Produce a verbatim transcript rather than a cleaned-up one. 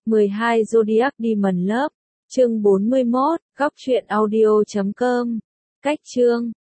mười hai Zodiac Demon Love, chương bốn mươi mốt, góc truyện audio chấm com. Cách chương